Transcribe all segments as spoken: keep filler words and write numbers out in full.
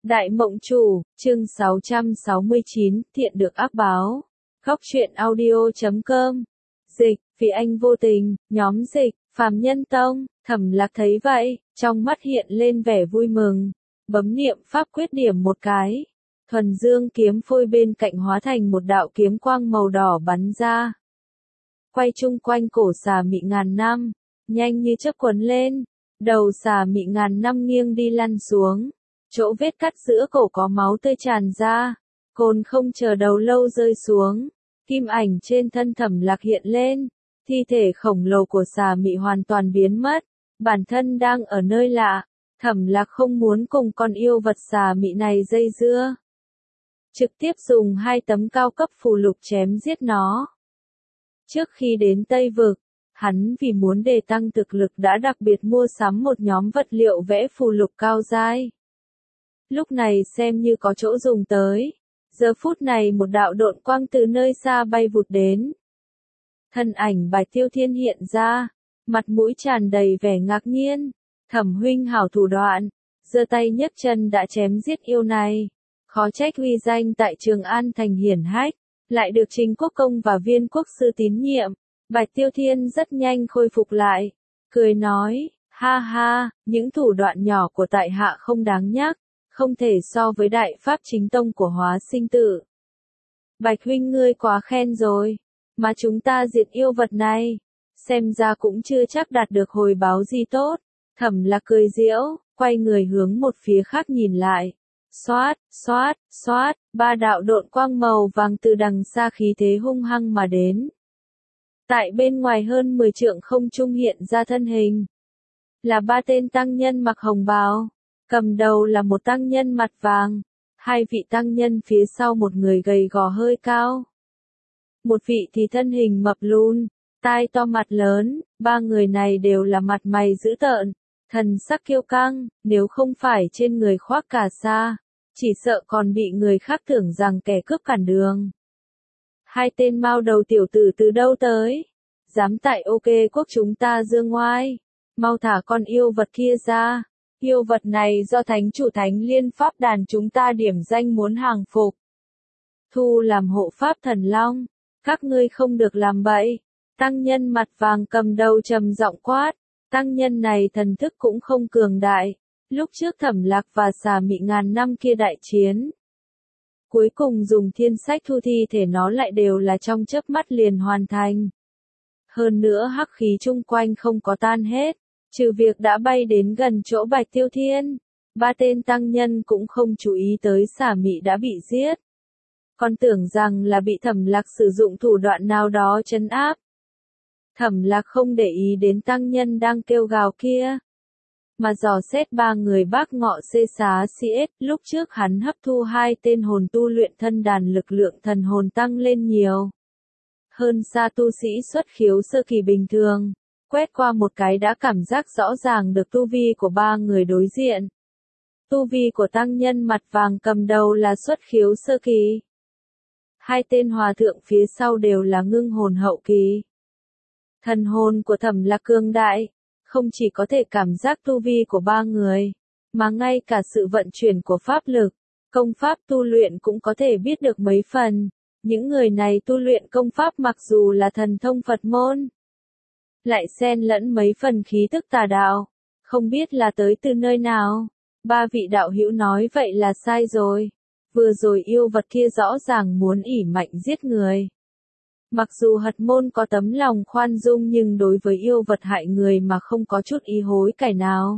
Đại Mộng Chủ, chương sáu trăm sáu mươi chín, thiện được ác báo. Góc truyện audio chấm com. Dịch, vì anh vô tình, nhóm dịch, Phàm Nhân Tông. Thẩm Lạc thấy vậy, trong mắt hiện lên vẻ vui mừng, bấm niệm pháp quyết điểm một cái. Thuần dương kiếm phôi bên cạnh hóa thành một đạo kiếm quang màu đỏ bắn ra. Quay chung quanh cổ xà mị ngàn năm, nhanh như chớp quấn lên, đầu xà mị ngàn năm nghiêng đi lăn xuống. Chỗ vết cắt giữa cổ có máu tươi tràn ra, côn không chờ đầu lâu rơi xuống, kim ảnh trên thân Thẩm Lạc hiện lên, thi thể khổng lồ của xà mị hoàn toàn biến mất, bản thân đang ở nơi lạ, Thẩm Lạc không muốn cùng con yêu vật xà mị này dây dưa. Trực tiếp dùng hai tấm cao cấp phù lục chém giết nó. Trước khi đến Tây Vực, hắn vì muốn đề tăng thực lực đã đặc biệt mua sắm một nhóm vật liệu vẽ phù lục cao giai. Lúc này xem như có chỗ dùng tới. Giờ phút này một đạo độn quang từ nơi xa bay vụt đến. Thân ảnh Bạch Tiêu Thiên hiện ra, mặt mũi tràn đầy vẻ ngạc nhiên. Thẩm huynh hảo thủ đoạn, giơ tay nhấc chân đã chém giết yêu này. Khó trách uy danh tại Trường An thành hiển hách, lại được Trình Quốc Công và Viên Quốc Sư tín nhiệm. Bạch Tiêu Thiên rất nhanh khôi phục lại, cười nói, ha ha, những thủ đoạn nhỏ của tại hạ không đáng nhắc. Không thể so với đại pháp chính tông của Hóa Sinh Tự. Bạch huynh ngươi quá khen rồi, mà chúng ta diệt yêu vật này, xem ra cũng chưa chắc đạt được hồi báo gì tốt. Thẩm Lạc cười giễu, quay người hướng một phía khác nhìn lại. Xoát, xoát, xoát, ba đạo độn quang màu vàng từ đằng xa khí thế hung hăng mà đến. Tại bên ngoài hơn mười trượng không trung hiện ra thân hình. Là ba tên tăng nhân mặc hồng bào. Cầm đầu là một tăng nhân mặt vàng, hai vị tăng nhân phía sau một người gầy gò hơi cao. Một vị thì thân hình mập lùn, tai to mặt lớn, ba người này đều là mặt mày dữ tợn, thần sắc kiêu căng, nếu không phải trên người khoác cà sa, chỉ sợ còn bị người khác tưởng rằng kẻ cướp cản đường. Hai tên mao đầu tiểu tử từ đâu tới? Dám tại OK quốc chúng ta dương ngoai, mau thả con yêu vật kia ra. Yêu vật này do thánh chủ Thánh Liên Pháp Đàn chúng ta điểm danh muốn hàng phục. Thu làm hộ pháp thần long, các ngươi không được làm bậy. Tăng nhân mặt vàng cầm đầu trầm giọng quát, tăng nhân này thần thức cũng không cường đại. Lúc trước Thẩm Lạc và xà mị ngàn năm kia đại chiến. Cuối cùng dùng thiên sách thu thi thể nó lại đều là trong chớp mắt liền hoàn thành. Hơn nữa hắc khí chung quanh không có tan hết. Trừ việc đã bay đến gần chỗ Bạch Tiêu Thiên, ba tên tăng nhân cũng không chú ý tới xà mị đã bị giết. Còn tưởng rằng là bị Thẩm Lạc sử dụng thủ đoạn nào đó trấn áp. Thẩm Lạc không để ý đến tăng nhân đang kêu gào kia, mà dò xét ba người bác ngọ xê xá xê ét, lúc trước hắn hấp thu hai tên hồn tu luyện thân đàn lực lượng thần hồn tăng lên nhiều. Hơn xa tu sĩ xuất khiếu sơ kỳ bình thường. Quét qua một cái đã cảm giác rõ ràng được tu vi của ba người đối diện. Tu vi của tăng nhân mặt vàng cầm đầu là xuất khiếu sơ kỳ. Hai tên hòa thượng phía sau đều là ngưng hồn hậu kỳ. Thần hồn của Thẩm Lạc cường đại, không chỉ có thể cảm giác tu vi của ba người, mà ngay cả sự vận chuyển của pháp lực, công pháp tu luyện cũng có thể biết được mấy phần. Những người này tu luyện công pháp mặc dù là thần thông Phật môn, lại xen lẫn mấy phần khí tức tà đạo, không biết là tới từ nơi nào. Ba vị đạo hữu nói vậy là sai rồi. Vừa rồi yêu vật kia rõ ràng muốn ỷ mạnh giết người. Mặc dù Hật môn có tấm lòng khoan dung nhưng đối với yêu vật hại người mà không có chút ý hối cải nào,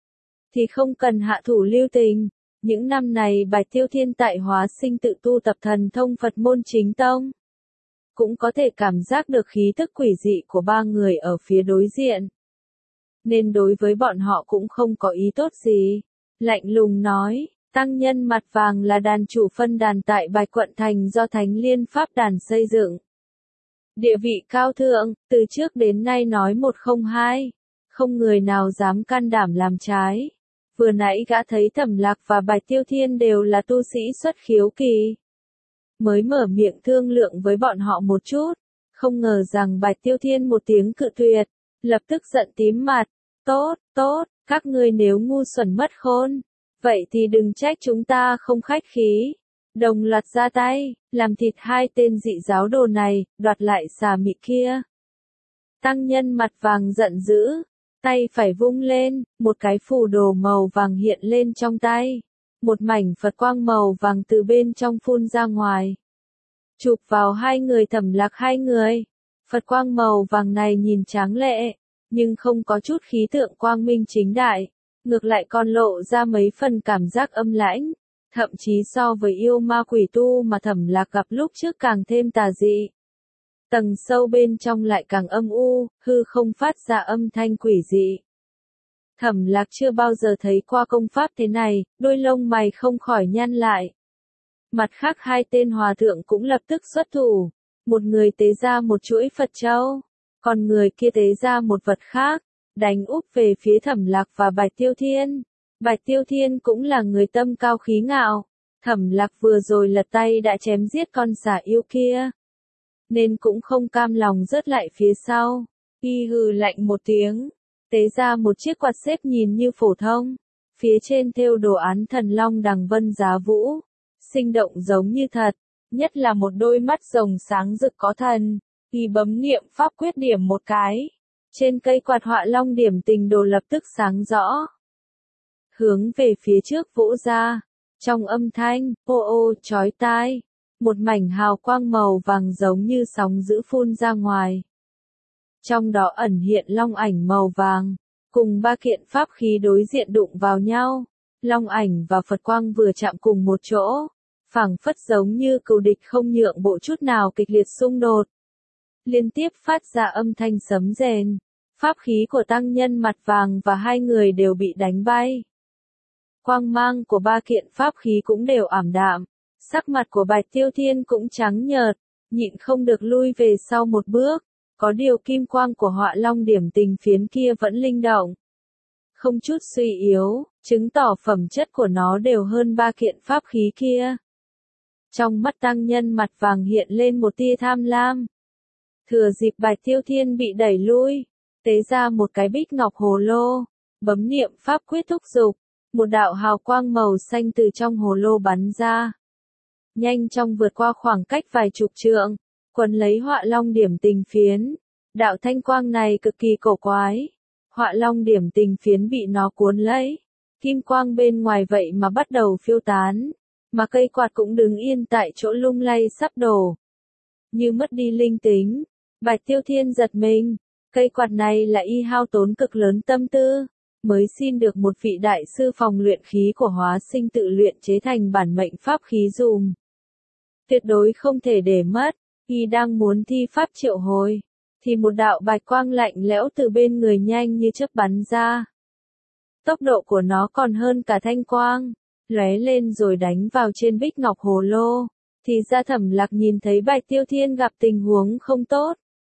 thì không cần hạ thủ lưu tình. Những năm này Bạch Tiêu Thiên tại Hóa Sinh Tự tu tập thần thông Phật môn chính tông. Cũng có thể cảm giác được khí tức quỷ dị của ba người ở phía đối diện. Nên đối với bọn họ cũng không có ý tốt gì. Lạnh lùng nói, tăng nhân mặt vàng là đàn chủ phân đàn tại Bạch Quận Thành do Thánh Liên Pháp Đàn xây dựng. Địa vị cao thượng, từ trước đến nay nói một không hai, không người nào dám can đảm làm trái. Vừa nãy gã thấy Thẩm Lạc và Bạch Tiêu Thiên đều là tu sĩ xuất khiếu kỳ. Mới mở miệng thương lượng với bọn họ một chút, không ngờ rằng Bạch Tiêu Thiên một tiếng cự tuyệt, lập tức giận tím mặt. Tốt, tốt, các ngươi nếu ngu xuẩn mất khôn, Vậy thì đừng trách chúng ta không khách khí. Đồng loạt ra tay, làm thịt hai tên dị giáo đồ này, đoạt lại xà mị kia. Tăng nhân mặt vàng giận dữ, tay phải vung lên, một cái phù đồ màu vàng hiện lên trong tay. Một mảnh Phật quang màu vàng từ bên trong phun ra ngoài. Chụp vào hai người Thẩm Lạc hai người. Phật quang màu vàng này nhìn tráng lệ, nhưng không có chút khí tượng quang minh chính đại. Ngược lại còn lộ ra mấy phần cảm giác âm lãnh. Thậm chí so với yêu ma quỷ tu mà Thẩm Lạc gặp lúc trước càng thêm tà dị. Tầng sâu bên trong lại càng âm u, hư không phát ra âm thanh quỷ dị. Thẩm Lạc chưa bao giờ thấy qua công pháp thế này, đôi lông mày không khỏi nhăn lại. Mặt khác hai tên hòa thượng cũng lập tức xuất thủ. Một người tế ra một chuỗi Phật châu, còn người kia tế ra một vật khác, đánh úp về phía Thẩm Lạc và Bạch Tiêu Thiên. Bạch Tiêu Thiên cũng là người tâm cao khí ngạo. Thẩm Lạc vừa rồi lật tay đã chém giết con xà yêu kia, nên cũng không cam lòng rớt lại phía sau. Y hừ lạnh một tiếng, tế ra một chiếc quạt xếp nhìn như phổ thông, phía trên thêu đồ án thần long đằng vân giá vũ, sinh động giống như thật, nhất là một đôi mắt rồng sáng rực có thần. Y bấm niệm pháp quyết điểm một cái, trên cây quạt họa long điểm tình đồ lập tức sáng rõ, hướng về phía trước vỗ ra. Trong âm thanh ô ô chói tai, một mảnh hào quang màu vàng giống như sóng dữ phun ra ngoài. Trong đó ẩn hiện long ảnh màu vàng, cùng ba kiện pháp khí đối diện đụng vào nhau. Long ảnh và Phật quang vừa chạm cùng một chỗ, phảng phất giống như cừu địch không nhượng bộ chút nào kịch liệt xung đột. Liên tiếp phát ra âm thanh sấm rền, pháp khí của tăng nhân mặt vàng và hai người đều bị đánh bay. Quang mang của ba kiện pháp khí cũng đều ảm đạm, sắc mặt của Bạch Tiêu Thiên cũng trắng nhợt, nhịn không được lui về sau một bước. Có điều kim quang của họa long điểm tình phiến kia vẫn linh động, không chút suy yếu, chứng tỏ phẩm chất của nó đều hơn ba kiện pháp khí kia. Trong mắt tăng nhân mặt vàng hiện lên một tia tham lam. Thừa dịp Bạch Tiêu Thiên bị đẩy lui, tế ra một cái bích ngọc hồ lô, bấm niệm pháp quyết thúc dục, một đạo hào quang màu xanh từ trong hồ lô bắn ra, nhanh chóng vượt qua khoảng cách vài chục trượng, quấn lấy họa long điểm tình phiến. Đạo thanh quang này cực kỳ cổ quái, họa long điểm tình phiến bị nó cuốn lấy, kim quang bên ngoài vậy mà bắt đầu phiêu tán, mà cây quạt cũng đứng yên tại chỗ lung lay sắp đổ, như mất đi linh tính. Bạch Tiêu Thiên giật mình, cây quạt này là y hao tốn cực lớn tâm tư, mới xin được một vị đại sư phòng luyện khí của Hóa Sinh tự luyện chế thành bản mệnh pháp khí dùm. Tuyệt đối không thể để mất. Y đang muốn thi pháp triệu hồi, thì một đạo bạch quang lạnh lẽo từ bên người nhanh như chớp bắn ra. Tốc độ của nó còn hơn cả thanh quang, lóe lên rồi đánh vào trên bích ngọc hồ lô. Thì ra Thẩm Lạc nhìn thấy Bạch Tiêu Thiên gặp tình huống không tốt,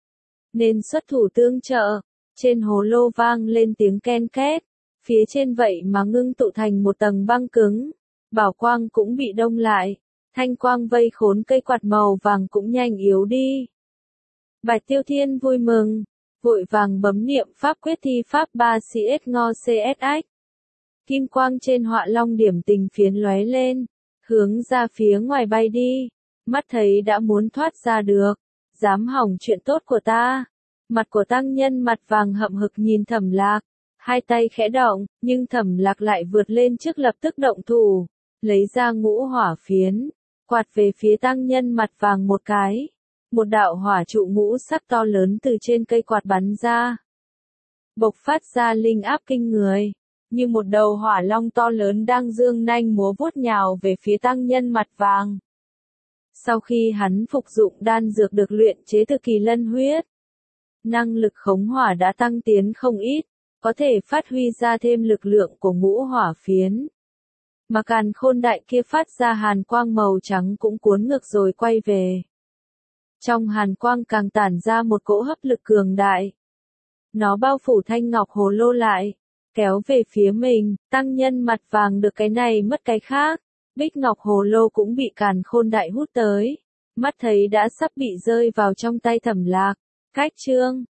nên xuất thủ tương trợ. Trên hồ lô vang lên tiếng ken két, phía trên vậy mà ngưng tụ thành một tầng băng cứng, bảo quang cũng bị đông lại. Thanh quang vây khốn cây quạt màu vàng cũng nhanh yếu đi. Bạch Tiêu Thiên vui mừng, vội vàng bấm niệm pháp quyết thi pháp ba xê ét ngo xê ét ách. Kim quang trên họa long điểm tình phiến lóe lên, hướng ra phía ngoài bay đi, mắt thấy đã muốn thoát ra được, dám hỏng chuyện tốt của ta. Mặt của tăng nhân mặt vàng hậm hực nhìn Thẩm Lạc, hai tay khẽ động, nhưng Thẩm Lạc lại vượt lên trước lập tức động thủ, lấy ra ngũ hỏa phiến, quạt về phía tăng nhân mặt vàng một cái. Một đạo hỏa trụ ngũ sắc to lớn từ trên cây quạt bắn ra, bộc phát ra linh áp kinh người, như một đầu hỏa long to lớn đang dương nanh múa vuốt nhào về phía tăng nhân mặt vàng. Sau khi hắn phục dụng đan dược được luyện chế từ kỳ lân huyết, năng lực khống hỏa đã tăng tiến không ít, có thể phát huy ra thêm lực lượng của ngũ hỏa phiến. Mà càn khôn đại kia phát ra hàn quang màu trắng cũng cuốn ngược rồi quay về. Trong hàn quang càng tản ra một cỗ hấp lực cường đại. Nó bao phủ thanh ngọc hồ lô lại, kéo về phía mình. Tăng nhân mặt vàng được cái này mất cái khác, bích ngọc hồ lô cũng bị càn khôn đại hút tới, mắt thấy đã sắp bị rơi vào trong tay Thẩm Lạc. Cách chương